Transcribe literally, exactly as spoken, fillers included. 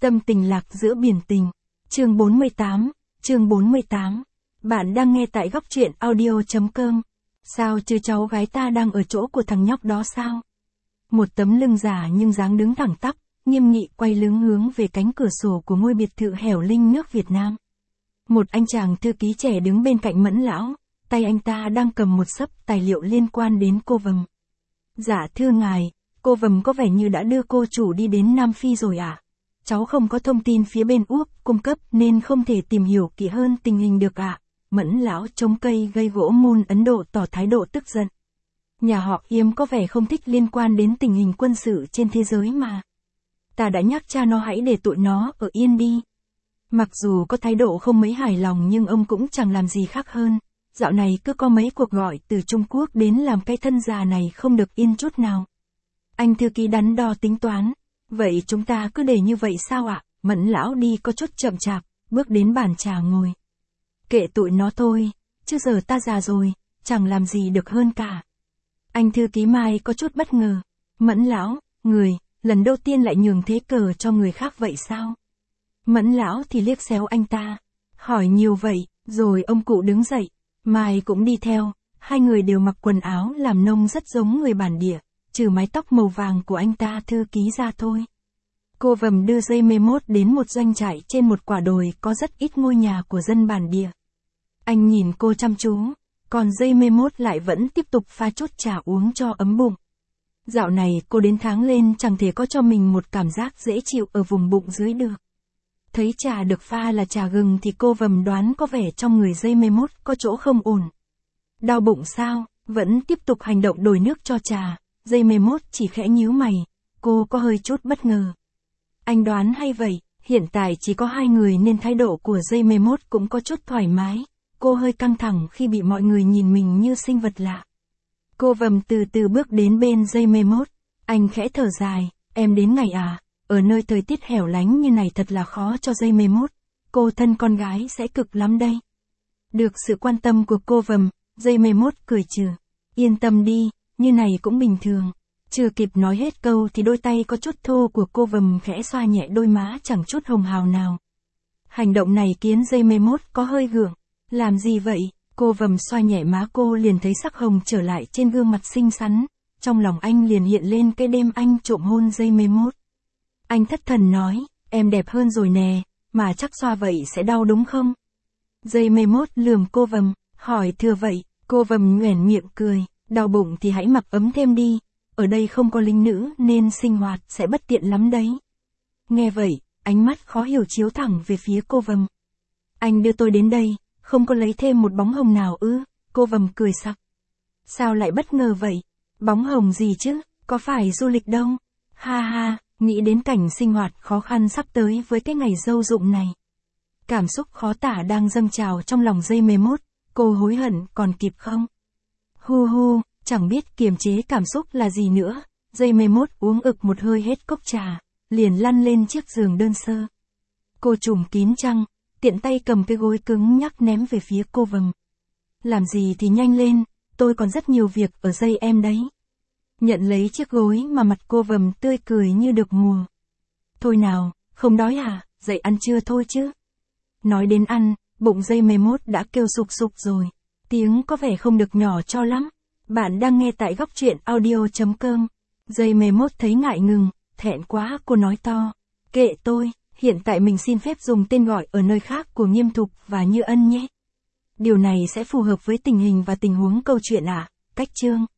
Tâm tình lạc giữa biển tình. Chương bốn mươi tám, chương bốn mươi tám. Bạn đang nghe tại góc truyện audio chấm com. Sao chứ cháu gái ta đang ở chỗ của thằng nhóc đó sao? Một tấm lưng giả nhưng dáng đứng thẳng tắp, nghiêm nghị quay lưng hướng về cánh cửa sổ của ngôi biệt thự hẻo linh nước Việt Nam. Một anh chàng thư ký trẻ đứng bên cạnh Mẫn lão, tay anh ta đang cầm một xấp tài liệu liên quan đến cô Vầm. Dạ thưa ngài, cô Vầm có vẻ như đã đưa cô chủ đi đến Nam Phi rồi ạ. À? Cháu không có thông tin phía bên Úc cung cấp nên không thể tìm hiểu kỹ hơn tình hình được ạ. À? Mẫn lão chống cây gây gỗ môn Ấn Độ tỏ thái độ tức giận. Nhà họ Yêm có vẻ không thích liên quan đến tình hình quân sự trên thế giới mà. Ta đã nhắc cha nó hãy để tụi nó ở yên đi. Mặc dù có thái độ không mấy hài lòng nhưng ông cũng chẳng làm gì khác hơn. Dạo này cứ có mấy cuộc gọi từ Trung Quốc đến làm cái thân già này không được yên chút nào. Anh thư ký đắn đo tính toán. Vậy chúng ta cứ để như vậy sao ạ? À? Mẫn lão đi có chút chậm chạp, bước đến bàn trà ngồi. Kệ tụi nó thôi, chứ giờ ta già rồi, chẳng làm gì được hơn cả. Anh thư ký Mai có chút bất ngờ. Mẫn lão, người, lần đầu tiên lại nhường thế cờ cho người khác vậy sao? Mẫn lão thì liếc xéo anh ta. Hỏi nhiều vậy, rồi ông cụ đứng dậy. Mai cũng đi theo, hai người đều mặc quần áo làm nông rất giống người bản địa, trừ mái tóc màu vàng của anh ta thư ký ra thôi. Cô Vầm đưa dây mê mốt đến một doanh trại trên một quả đồi có rất ít ngôi nhà của dân bản địa. Anh nhìn cô chăm chú, còn dây mê mốt lại vẫn tiếp tục pha chút trà uống cho ấm bụng. Dạo này cô đến tháng lên chẳng thể có cho mình một cảm giác dễ chịu ở vùng bụng dưới được. Thấy trà được pha là trà gừng thì cô Vầm đoán có vẻ trong người dây mê mốt có chỗ không ổn. Đau bụng sao, vẫn tiếp tục hành động đổ nước cho trà, dây mê mốt chỉ khẽ nhíu mày, cô có hơi chút bất ngờ. Anh đoán hay vậy, hiện tại chỉ có hai người nên thái độ của dây mê mốt cũng có chút thoải mái, cô hơi căng thẳng khi bị mọi người nhìn mình như sinh vật lạ. Cô Vầm từ từ bước đến bên dây mê mốt, anh khẽ thở dài, em đến ngày à? Ở nơi thời tiết hẻo lánh như này thật là khó cho dây mê mốt, cô thân con gái sẽ cực lắm đây. Được sự quan tâm của cô Vầm, dây mê mốt cười trừ. Yên tâm đi, như này cũng bình thường. Chưa kịp nói hết câu thì đôi tay có chút thô của cô Vầm khẽ xoa nhẹ đôi má chẳng chút hồng hào nào. Hành động này khiến dây mê mốt có hơi gượng. Làm gì vậy? Cô Vầm xoa nhẹ má cô liền thấy sắc hồng trở lại trên gương mặt xinh xắn. Trong lòng anh liền hiện lên cái đêm anh trộm hôn dây mê mốt. Anh thất thần nói, em đẹp hơn rồi nè, mà chắc xoa vậy sẽ đau đúng không? Dây mê mốt lườm cô Vầm, hỏi thừa vậy, cô Vầm nhoẻn miệng cười, đau bụng thì hãy mặc ấm thêm đi, ở đây không có lính nữ nên sinh hoạt sẽ bất tiện lắm đấy. Nghe vậy, ánh mắt khó hiểu chiếu thẳng về phía cô Vầm. Anh đưa tôi đến đây, không có lấy thêm một bóng hồng nào ư? Cô Vầm cười sặc. Sao lại bất ngờ vậy? Bóng hồng gì chứ, có phải du lịch đâu? Ha ha. Nghĩ đến cảnh sinh hoạt khó khăn sắp tới với cái ngày dâu rụng này. Cảm xúc khó tả đang dâng trào trong lòng dây mê mốt, cô hối hận còn kịp không? Hu hu, chẳng biết kiềm chế cảm xúc là gì nữa, dây mê mốt uống ực một hơi hết cốc trà, liền lăn lên chiếc giường đơn sơ. Cô trùm kín chăn, tiện tay cầm cái gối cứng nhắc ném về phía cô Vầm. Làm gì thì nhanh lên, tôi còn rất nhiều việc ở dây em đấy. Nhận lấy chiếc gối mà mặt cô Vầm tươi cười như được mùa. Thôi nào, không đói à, dậy ăn trưa thôi chứ. Nói đến ăn, bụng dây mê mốt đã kêu sục sục rồi. Tiếng có vẻ không được nhỏ cho lắm. Bạn đang nghe tại góc truyện audio chấm com. Dây mê mốt thấy ngại ngừng, thẹn quá cô nói to. Kệ tôi, hiện tại mình xin phép dùng tên gọi ở nơi khác của Nghiêm Thục và Như Ân nhé. Điều này sẽ phù hợp với tình hình và tình huống câu chuyện à, cách chương.